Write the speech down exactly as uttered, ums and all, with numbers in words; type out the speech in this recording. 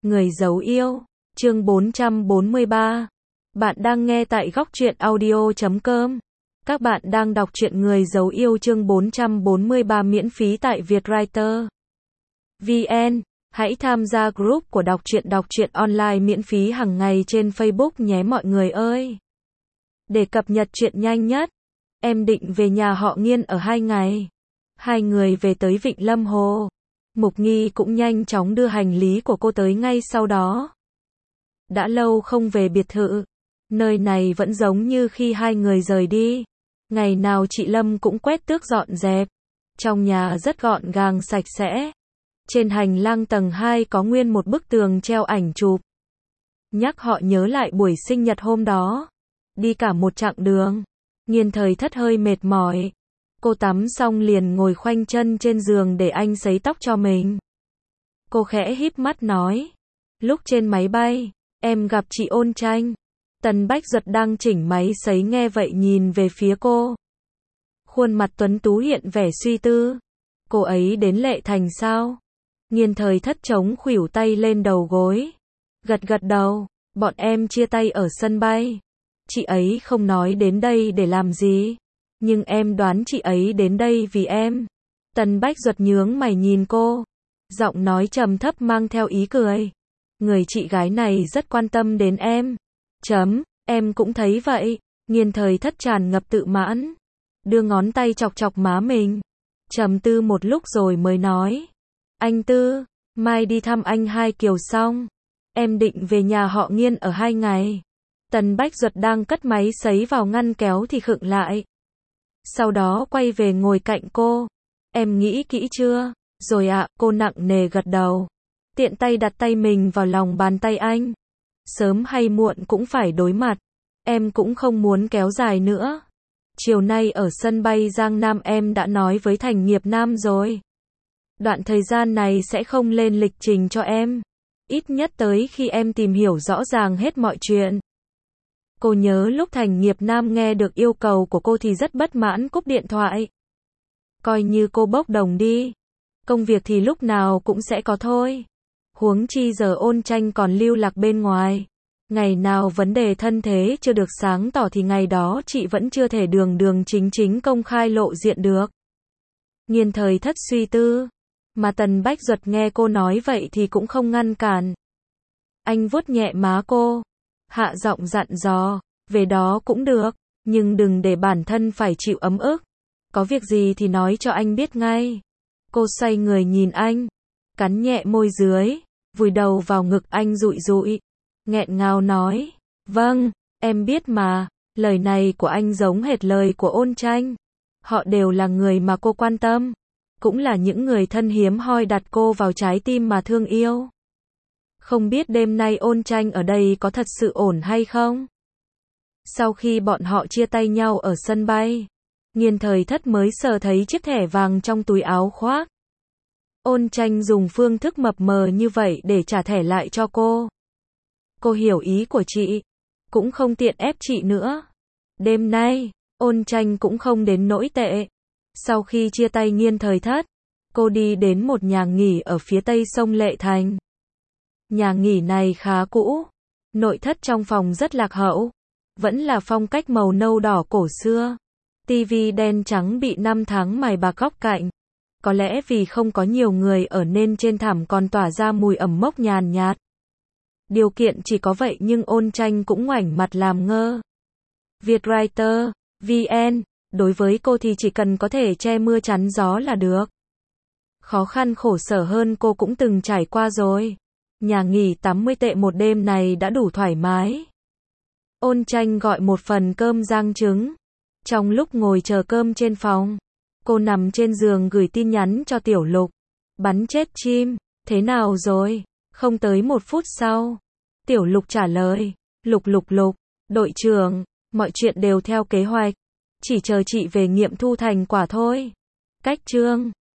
Người giấu yêu, chương bốn trăm bốn mươi ba. Bạn đang nghe tại góc truyện audio chấm com. Các bạn đang đọc truyện Người giấu yêu chương bốn trăm bốn mươi ba miễn phí tại Vietwriter vê en. Hãy tham gia group của đọc truyện đọc truyện online miễn phí hàng ngày trên Facebook nhé mọi người ơi. Để cập nhật truyện nhanh nhất, em định về nhà họ Nghiên ở hai ngày. Hai người về tới Vịnh Lâm Hồ. Mục Nghi cũng nhanh chóng đưa hành lý của cô tới ngay sau đó. Đã lâu không về biệt thự. Nơi này vẫn giống như khi hai người rời đi. Ngày nào chị Lâm cũng quét tước dọn dẹp. Trong nhà rất gọn gàng sạch sẽ. Trên hành lang tầng hai có nguyên một bức tường treo ảnh chụp. Nhắc họ nhớ lại buổi sinh nhật hôm đó. Đi cả một chặng đường. Nghiên Thời Thất hơi mệt mỏi. Cô tắm xong liền ngồi khoanh chân trên giường để anh sấy tóc cho mình. Cô khẽ híp mắt nói. Lúc trên máy bay, em gặp chị Ôn Tranh. Tần Bách Duật đang chỉnh máy sấy nghe vậy nhìn về phía cô. Khuôn mặt tuấn tú hiện vẻ suy tư. Cô ấy đến Lệ Thành sao? Nghiên Thời Thất chống khuỷu tay lên đầu gối. Gật gật đầu, bọn em chia tay ở sân bay. Chị ấy không nói đến đây để làm gì. Nhưng em đoán chị ấy đến đây vì em. Tần Bách Duật nhướng mày nhìn cô. Giọng nói trầm thấp mang theo ý cười. Người chị gái này rất quan tâm đến em. Chấm, em cũng thấy vậy. Nghiên Thời Thất tràn ngập tự mãn. Đưa ngón tay chọc chọc má mình. Trầm tư một lúc rồi mới nói. Anh Tư, mai đi thăm anh Hai Kiều xong. Em định về nhà họ Nghiên ở hai ngày. Tần Bách Duật đang cất máy sấy vào ngăn kéo thì khựng lại. Sau đó quay về ngồi cạnh cô. Em nghĩ kỹ chưa? Rồi ạ, cô nặng nề gật đầu. Tiện tay đặt tay mình vào lòng bàn tay anh. Sớm hay muộn cũng phải đối mặt. Em cũng không muốn kéo dài nữa. Chiều nay ở sân bay Giang Nam em đã nói với Thành Nghiệp Nam rồi. Đoạn thời gian này sẽ không lên lịch trình cho em. Ít nhất tới khi em tìm hiểu rõ ràng hết mọi chuyện. Cô nhớ lúc Thành Nghiệp Nam nghe được yêu cầu của cô thì rất bất mãn cúp điện thoại. Coi như cô bốc đồng đi. Công việc thì lúc nào cũng sẽ có thôi. Huống chi giờ Ôn Tranh còn lưu lạc bên ngoài. Ngày nào vấn đề thân thế chưa được sáng tỏ thì ngày đó chị vẫn chưa thể đường đường chính chính công khai lộ diện được. Nghiên Thời Thất suy tư. Mà Tần Bách Duật nghe cô nói vậy thì cũng không ngăn cản. Anh vuốt nhẹ má cô. Hạ giọng dặn dò. Về đó cũng được. Nhưng đừng để bản thân phải chịu ấm ức. Có việc gì thì nói cho anh biết ngay. Cô xoay người nhìn anh. Cắn nhẹ môi dưới. Vùi đầu vào ngực anh dụi dụi. Nghẹn ngào nói. Vâng, em biết mà. Lời này của anh giống hệt lời của Ôn Tranh. Họ đều là người mà cô quan tâm. Cũng là những người thân hiếm hoi đặt cô vào trái tim mà thương yêu. Không biết đêm nay Ôn Tranh ở đây có thật sự ổn hay không? Sau khi bọn họ chia tay nhau ở sân bay, Nghiên Thời Thất mới sờ thấy chiếc thẻ vàng trong túi áo khoác. Ôn Tranh dùng phương thức mập mờ như vậy để trả thẻ lại cho cô. Cô hiểu ý của chị. Cũng không tiện ép chị nữa. Đêm nay, Ôn Tranh cũng không đến nỗi tệ. Sau khi chia tay Nghiên Thời Thất, cô đi đến một nhà nghỉ ở phía tây sông Lệ Thành. Nhà nghỉ này khá cũ. Nội thất trong phòng rất lạc hậu. Vẫn là phong cách màu nâu đỏ cổ xưa. Tivi đen trắng bị năm tháng mài bạc góc cạnh. Có lẽ vì không có nhiều người ở nên trên thảm còn tỏa ra mùi ẩm mốc nhàn nhạt. Điều kiện chỉ có vậy nhưng Ôn Tranh cũng ngoảnh mặt làm ngơ. Vietwriter vê en. Đối với cô thì chỉ cần có thể che mưa chắn gió là được. Khó khăn khổ sở hơn cô cũng từng trải qua rồi. Nhà nghỉ tám mươi tệ một đêm này đã đủ thoải mái. Ôn Tranh gọi một phần cơm rang trứng. Trong lúc ngồi chờ cơm trên phòng, cô nằm trên giường gửi tin nhắn cho Tiểu Lục. Bắn chết chim, thế nào rồi? Không tới một phút sau, Tiểu Lục trả lời. Lục lục lục, đội trưởng, mọi chuyện đều theo kế hoạch. Chỉ chờ chị về nghiệm thu thành quả thôi. Cách chương